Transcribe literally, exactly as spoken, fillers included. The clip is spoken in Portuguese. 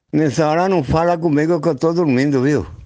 Nessa hora não fala comigo que eu tô dormindo, viu?